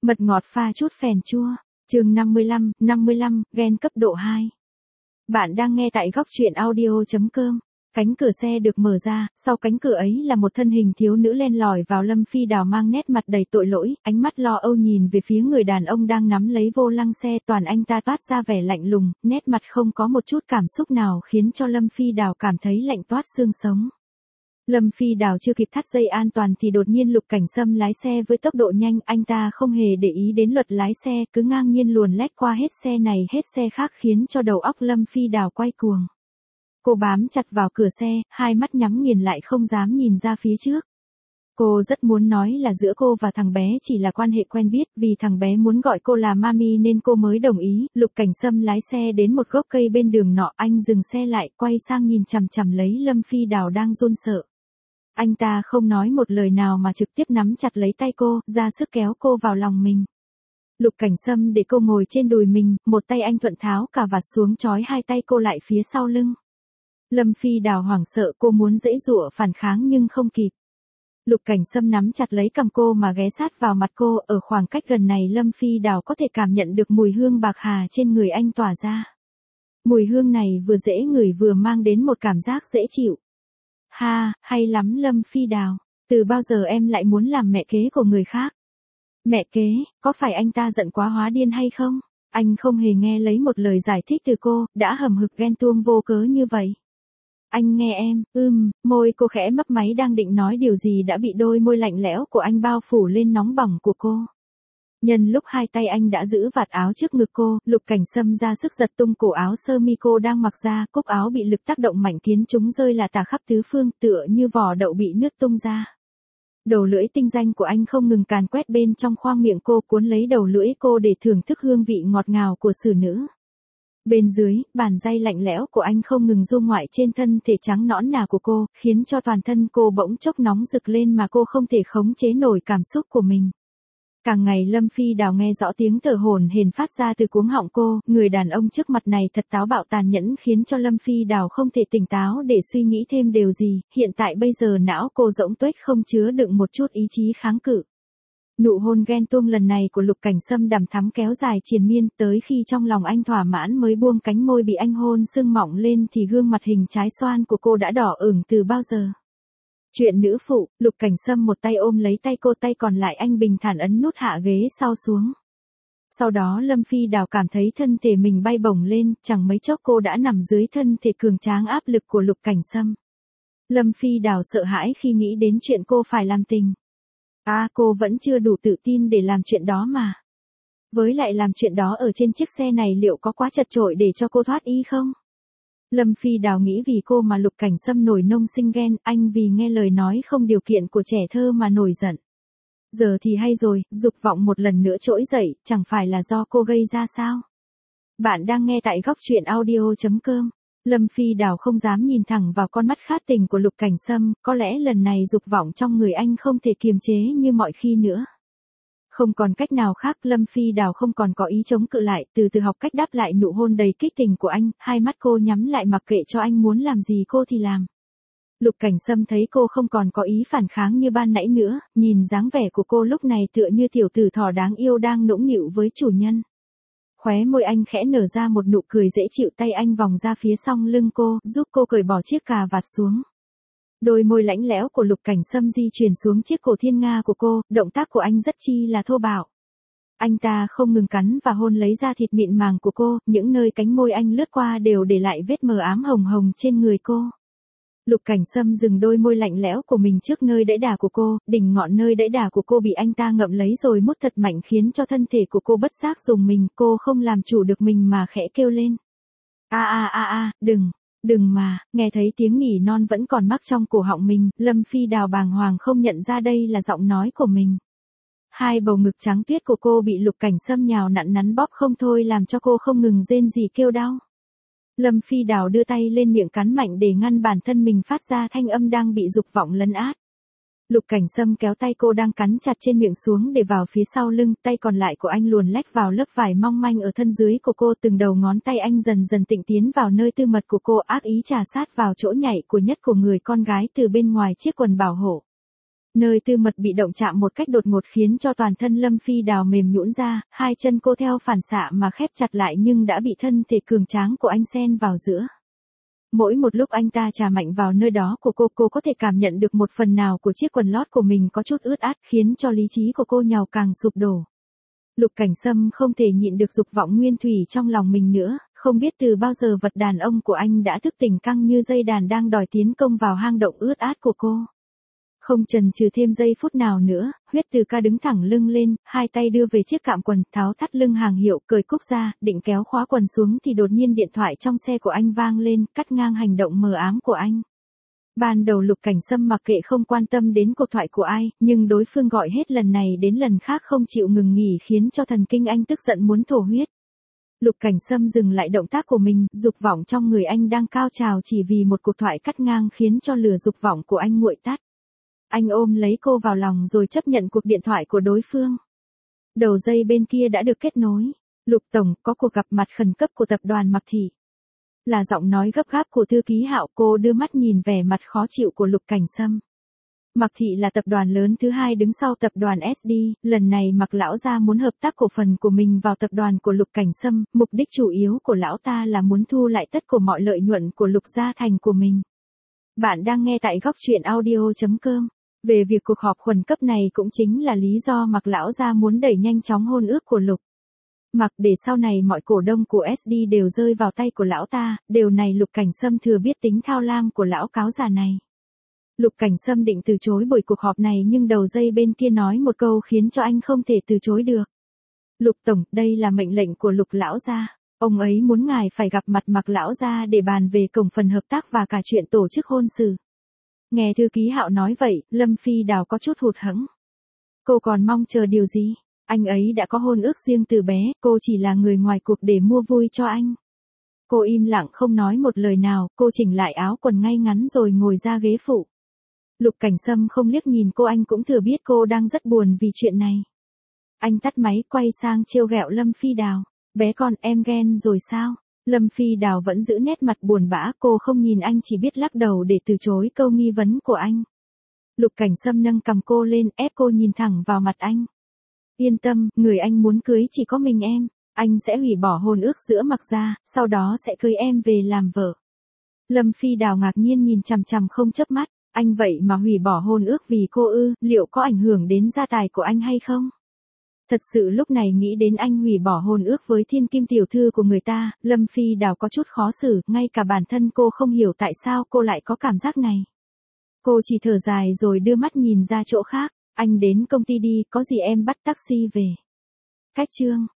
Mật ngọt pha chút phèn chua. Chương 55, ghen cấp độ 2. Bạn đang nghe tại góc truyện audio.com. Cánh cửa xe được mở ra, sau cánh cửa ấy là một thân hình thiếu nữ len lỏi vào. Lâm Phi Đào mang nét mặt đầy tội lỗi, ánh mắt lo âu nhìn về phía người đàn ông đang nắm lấy vô lăng xe. Toàn anh ta toát ra vẻ lạnh lùng, nét mặt không có một chút cảm xúc nào khiến cho Lâm Phi Đào cảm thấy lạnh toát xương sống. Lâm Phi Đào chưa kịp thắt dây an toàn thì đột nhiên Lục Cảnh Sâm lái xe với tốc độ nhanh. Anh ta không hề để ý đến luật lái xe, cứ ngang nhiên luồn lách qua hết xe này hết xe khác khiến cho đầu óc Lâm Phi Đào quay cuồng. Cô bám chặt vào cửa xe, hai mắt nhắm nghiền lại không dám nhìn ra phía trước. Cô rất muốn nói là giữa cô và thằng bé chỉ là quan hệ quen biết, vì thằng bé muốn gọi cô là mami nên cô mới đồng ý. Lục Cảnh Sâm lái xe đến một gốc cây bên đường nọ, anh dừng xe lại, quay sang nhìn chằm chằm lấy Lâm Phi Đào đang run sợ. Anh ta không nói một lời nào mà trực tiếp nắm chặt lấy tay cô, ra sức kéo cô vào lòng mình. Lục Cảnh Sâm để cô ngồi trên đùi mình, một tay anh thuận tháo cà vạt xuống trói hai tay cô lại phía sau lưng. Lâm Phi Đào hoảng sợ, cô muốn giãy giụa phản kháng nhưng không kịp. Lục Cảnh Sâm nắm chặt lấy cằm cô mà ghé sát vào mặt cô, ở khoảng cách gần này Lâm Phi Đào có thể cảm nhận được mùi hương bạc hà trên người anh tỏa ra. Mùi hương này vừa dễ ngửi vừa mang đến một cảm giác dễ chịu. Ha, hay lắm Lâm Phi Đào, từ bao giờ em lại muốn làm mẹ kế của người khác? Mẹ kế, có phải anh ta giận quá hóa điên hay không? Anh không hề nghe lấy một lời giải thích từ cô, đã hầm hực ghen tuông vô cớ như vậy. Anh nghe em, môi cô khẽ mấp máy đang định nói điều gì đã bị đôi môi lạnh lẽo của anh bao phủ lên nóng bỏng của cô. Nhân lúc hai tay anh đã giữ vạt áo trước ngực cô, Lục Cảnh Sâm ra sức giật tung cổ áo sơ mi cô đang mặc ra, cúc áo bị lực tác động mạnh khiến chúng rơi là tả khắp tứ phương, tựa như vỏ đậu bị nứt tung ra. Đầu lưỡi tinh danh của anh không ngừng càn quét bên trong khoang miệng cô, cuốn lấy đầu lưỡi cô để thưởng thức hương vị ngọt ngào của xử nữ. Bên dưới, bàn tay lạnh lẽo của anh không ngừng du ngoại trên thân thể trắng nõn nà của cô, khiến cho toàn thân cô bỗng chốc nóng rực lên mà cô không thể khống chế nổi cảm xúc của mình. Càng ngày Lâm Phi Đào nghe rõ tiếng thở hổn hển phát ra từ cuống họng cô, người đàn ông trước mặt này thật táo bạo tàn nhẫn khiến cho Lâm Phi Đào không thể tỉnh táo để suy nghĩ thêm điều gì, hiện tại bây giờ não cô rỗng tuếch không chứa đựng một chút ý chí kháng cự. Nụ hôn ghen tuông lần này của Lục Cảnh Sâm đằm thắm kéo dài triền miên, tới khi trong lòng anh thỏa mãn mới buông cánh môi bị anh hôn sưng mọng lên thì gương mặt hình trái xoan của cô đã đỏ ửng từ bao giờ. Chuyện nữ phụ, Lục Cảnh Sâm một tay ôm lấy tay cô, tay còn lại anh bình thản ấn nút hạ ghế sau xuống. Sau đó Lâm Phi Đào cảm thấy thân thể mình bay bổng lên, chẳng mấy chốc cô đã nằm dưới thân thể cường tráng áp lực của Lục Cảnh Sâm. Lâm Phi Đào sợ hãi khi nghĩ đến chuyện cô phải làm tình. Cô vẫn chưa đủ tự tin để làm chuyện đó mà. Với lại làm chuyện đó ở trên chiếc xe này liệu có quá chật chội để cho cô thoát y không? Lâm Phi Đào nghĩ vì cô mà Lục Cảnh Sâm nổi nông sinh ghen, anh vì nghe lời nói không điều kiện của trẻ thơ mà nổi giận. Giờ thì hay rồi, dục vọng một lần nữa trỗi dậy, chẳng phải là do cô gây ra sao? Bạn đang nghe tại góc truyện audio.com. Lâm Phi Đào không dám nhìn thẳng vào con mắt khát tình của Lục Cảnh Sâm, có lẽ lần này dục vọng trong người anh không thể kiềm chế như mọi khi nữa. Không còn cách nào khác, Lâm Phi Đào không còn có ý chống cự lại, từ từ học cách đáp lại nụ hôn đầy kích tình của anh, hai mắt cô nhắm lại mặc kệ cho anh muốn làm gì cô thì làm. Lục Cảnh Sâm thấy cô không còn có ý phản kháng như ban nãy nữa, nhìn dáng vẻ của cô lúc này tựa như tiểu tử thỏ đáng yêu đang nũng nịu với chủ nhân. Khóe môi anh khẽ nở ra một nụ cười dễ chịu, tay anh vòng ra phía sau lưng cô, giúp cô cởi bỏ chiếc cà vạt xuống. Đôi môi lãnh lẽo của Lục Cảnh Sâm di chuyển xuống chiếc cổ thiên nga của cô, động tác của anh rất chi là thô bạo. Anh ta không ngừng cắn và hôn lấy da thịt mịn màng của cô, những nơi cánh môi anh lướt qua đều để lại vết mờ ám hồng hồng trên người cô. Lục Cảnh Sâm dừng đôi môi lạnh lẽo của mình trước nơi đẫy đà của cô, đỉnh ngọn nơi đẫy đà của cô bị anh ta ngậm lấy rồi mút thật mạnh khiến cho thân thể của cô bất giác rùng mình, cô không làm chủ được mình mà khẽ kêu lên. Đừng mà, nghe thấy tiếng nỉ non vẫn còn mắc trong cổ họng mình, Lâm Phi Đào bàng hoàng không nhận ra đây là giọng nói của mình. Hai bầu ngực trắng tuyết của cô bị Lục Cảnh Sâm nhào nặn nắn bóp không thôi làm cho cô không ngừng rên rỉ kêu đau. Lâm Phi Đào đưa tay lên miệng cắn mạnh để ngăn bản thân mình phát ra thanh âm đang bị dục vọng lấn át. Lục Cảnh Sâm kéo tay cô đang cắn chặt trên miệng xuống để vào phía sau lưng, tay còn lại của anh luồn lách vào lớp vải mong manh ở thân dưới của cô, từng đầu ngón tay anh dần dần tịnh tiến vào nơi tư mật của cô, ác ý trà sát vào chỗ nhạy của nhất của người con gái từ bên ngoài chiếc quần bảo hộ. Nơi tư mật bị động chạm một cách đột ngột khiến cho toàn thân Lâm Phi Đào mềm nhũn ra, hai chân cô theo phản xạ mà khép chặt lại nhưng đã bị thân thể cường tráng của anh xen vào giữa. Mỗi một lúc anh ta chà mạnh vào nơi đó của cô có thể cảm nhận được một phần nào của chiếc quần lót của mình có chút ướt át khiến cho lý trí của cô nhào càng sụp đổ. Lục Cảnh Sâm không thể nhịn được dục vọng nguyên thủy trong lòng mình nữa, không biết từ bao giờ vật đàn ông của anh đã thức tỉnh căng như dây đàn đang đòi tiến công vào hang động ướt át của cô. Không chần chừ thêm giây phút nào nữa, Huyết Từ Ca đứng thẳng lưng lên, hai tay đưa về chiếc cạm quần, tháo thắt lưng hàng hiệu, cởi cúc ra, định kéo khóa quần xuống thì đột nhiên điện thoại trong xe của anh vang lên, cắt ngang hành động mờ ám của anh. Ban đầu Lục Cảnh Sâm mặc kệ không quan tâm đến cuộc thoại của ai, nhưng đối phương gọi hết lần này đến lần khác không chịu ngừng nghỉ khiến cho thần kinh anh tức giận muốn thổ huyết. Lục Cảnh Sâm dừng lại động tác của mình, dục vọng trong người anh đang cao trào chỉ vì một cuộc thoại cắt ngang khiến cho lửa dục vọng của anh nguội tắt. Anh ôm lấy cô vào lòng rồi chấp nhận cuộc điện thoại của đối phương. Đầu dây bên kia đã được kết nối. Lục Tổng, có cuộc gặp mặt khẩn cấp của tập đoàn Mạc Thị. Là giọng nói gấp gáp của thư ký Hạo. Cô đưa mắt nhìn vẻ mặt khó chịu của Lục Cảnh Sâm. Mạc Thị là tập đoàn lớn thứ hai đứng sau tập đoàn SD, lần này Mạc lão gia muốn hợp tác cổ phần của mình vào tập đoàn của Lục Cảnh Sâm, mục đích chủ yếu của lão ta là muốn thu lại tất của mọi lợi nhuận của Lục gia thành của mình. Bạn đang nghe tại góc truyện audio.com. Về việc cuộc họp khẩn cấp này cũng chính là lý do Mạc lão gia muốn đẩy nhanh chóng hôn ước của Lục Mạc để sau này mọi cổ đông của SD đều rơi vào tay của lão ta, điều này Lục Cảnh Sâm thừa biết tính thao lam của lão cáo già này. Lục Cảnh Sâm định từ chối buổi cuộc họp này nhưng đầu dây bên kia nói một câu khiến cho anh không thể từ chối được. Lục Tổng, đây là mệnh lệnh của Lục lão gia. Ông ấy muốn ngài phải gặp mặt Mạc lão gia để bàn về cổng phần hợp tác và cả chuyện tổ chức hôn sự. Nghe thư ký Hạo nói vậy, Lâm Phi Đào có chút hụt hẫng. Cô còn mong chờ điều gì? Anh ấy đã có hôn ước riêng từ bé, cô chỉ là người ngoài cuộc để mua vui cho anh. Cô im lặng không nói một lời nào, cô chỉnh lại áo quần ngay ngắn rồi ngồi ra ghế phụ. Lục Cảnh Sâm không liếc nhìn cô, anh cũng thừa biết cô đang rất buồn vì chuyện này. Anh tắt máy quay sang trêu ghẹo Lâm Phi Đào. Bé con, em ghen rồi sao? Lâm Phi Đào vẫn giữ nét mặt buồn bã, cô không nhìn anh chỉ biết lắc đầu để từ chối câu nghi vấn của anh. Lục Cảnh Sâm nâng cằm cô lên, ép cô nhìn thẳng vào mặt anh. Yên tâm, người anh muốn cưới chỉ có mình em. Anh sẽ hủy bỏ hôn ước giữa Mạc gia, sau đó sẽ cưới em về làm vợ. Lâm Phi Đào ngạc nhiên nhìn chằm chằm không chớp mắt. Anh vậy mà hủy bỏ hôn ước vì cô ư, liệu có ảnh hưởng đến gia tài của anh hay không? Thật sự lúc này nghĩ đến anh hủy bỏ hôn ước với thiên kim tiểu thư của người ta, Lâm Phi Đào có chút khó xử, ngay cả bản thân cô không hiểu tại sao cô lại có cảm giác này. Cô chỉ thở dài rồi đưa mắt nhìn ra chỗ khác, anh đến công ty đi, có gì em bắt taxi về. Cách chương